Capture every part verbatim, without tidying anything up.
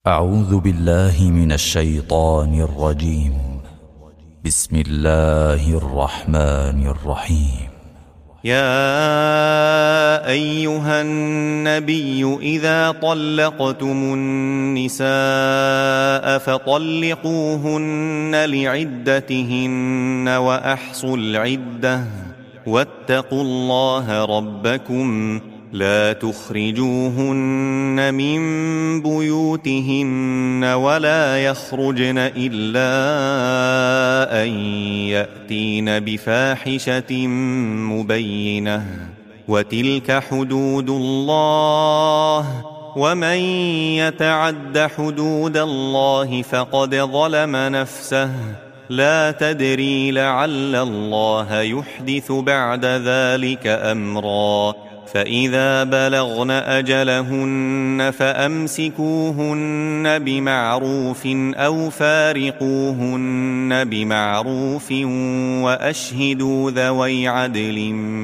أعوذ بالله من الشيطان الرجيم. بسم الله الرحمن الرحيم. يا أيها النبي إذا طلقتم النساء فطلقوهن لعدتهن وأحصوا العدة واتقوا الله ربكم لا تخرجوهن من بيوتهن ولا يخرجن إلا أن يأتين بفاحشة مبينة وتلك حدود الله ومن يتعد حدود الله فقد ظلم نفسه لا تدري لعل الله يحدث بعد ذلك أمرا فإذا بلغن أجلهن فأمسكوهن بمعروف أو فارقوهن بمعروف وأشهدوا ذوي عدل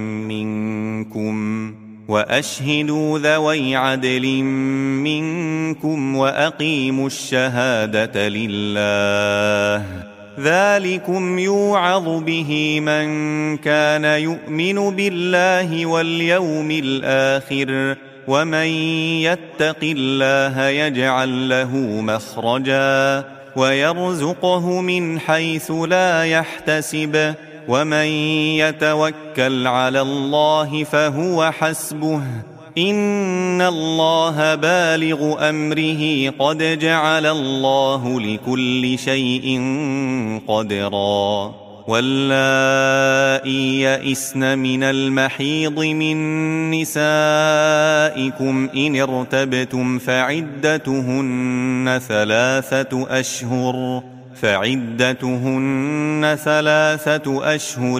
منكم وأشهدوا ذوي عدل منكم وأقيموا الشهادة لله ذلكم يوعظ به من كان يؤمن بالله واليوم الآخر ومن يتق الله يجعل له مخرجا ويرزقه من حيث لا يحتسب ومن يتوكل على الله فهو حسبه إن الله بالغ أمره قد جعل الله لكل شيء قدرا واللائي يئسن من المحيض من نسائكم إن ارتبتم فعدتهن ثلاثة أشهر فعدتهن ثلاثة أشهر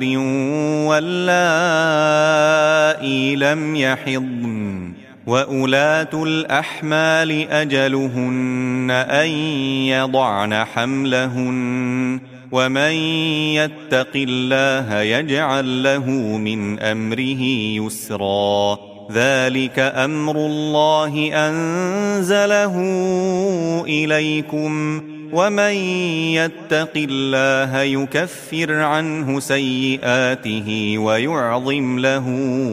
واللائي لم يحضن وأولاة الأحمال أجلهن أن يضعن حملهن ومن يتق الله يجعل له من أمره يسرا ذلك أمر الله أنزله إليكم ومن يتق الله يكفر عنه سيئاته ويعظم له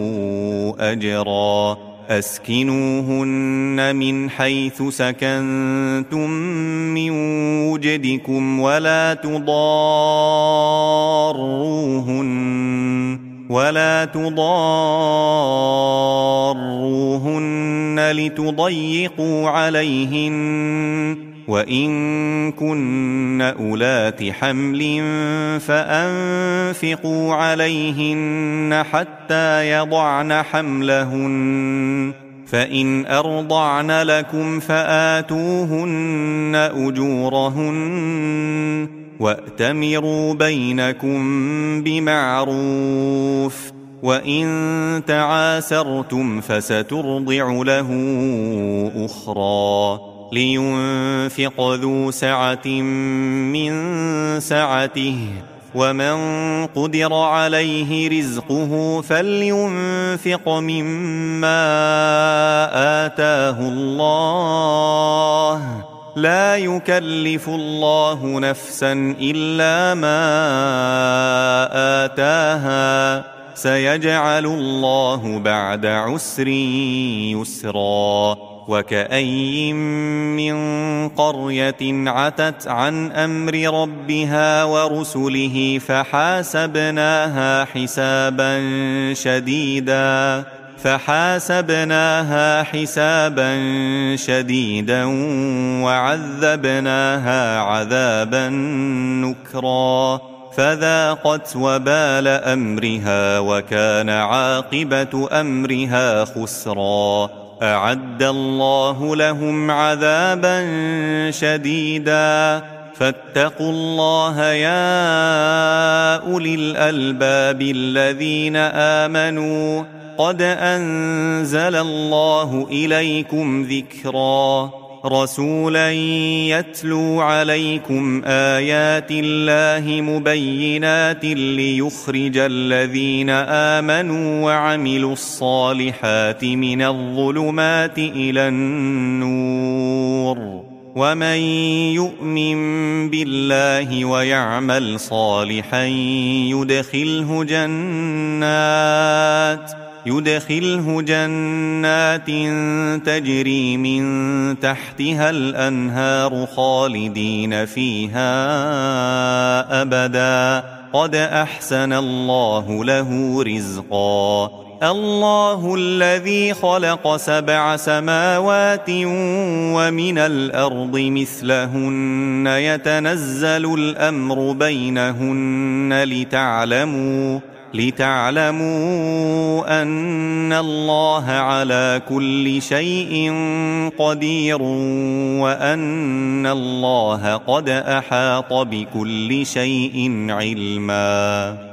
أجرا أسكنوهن من حيث سكنتم من وجدكم ولا تضاروهن ولا تضاروهن لتضيقوا عليهن وإن كن أولات حمل فأنفقوا عليهن حتى يضعن حملهن فإن أرضعن لكم فآتوهن أجورهن وأتمروا بينكم بمعروف وإن تعاسرتم فسترضع له أخرى لينفق ذو سعة من سعته ومن قدر عليه رزقه فلينفق مما آتاه الله لا يكلف الله نفسا إلا ما آتاها سيجعل الله بعد عسر يسرا وكأين من قرية عتت عن أمر ربها ورسله فحاسبناها حسابا شديدا فحاسبناها حسابا شديدا وعذبناها عذابا نكرا فذاقت وبال أمرها وكان عاقبة أمرها خسرا أعد الله لهم عذابا شديدا فاتقوا الله يا أولي الألباب الذين آمنوا قد أنزل الله إليكم ذكرا رسولا يتلو عليكم آيات الله مبينات ليخرج الذين آمنوا وعملوا الصالحات من الظلمات إلى النور ومن يؤمن بالله ويعمل صالحا يدخله جنات يدخله جنات تجري من تحتها الأنهار خالدين فيها أبدا قد أحسن الله له رزقا الله الذي خلق سبع سماوات ومن الأرض مثلهن يتنزل الأمر بينهن لتعلموا لتعلموا أن الله على كل شيء قدير وأن الله قد أحاط بكل شيء علما.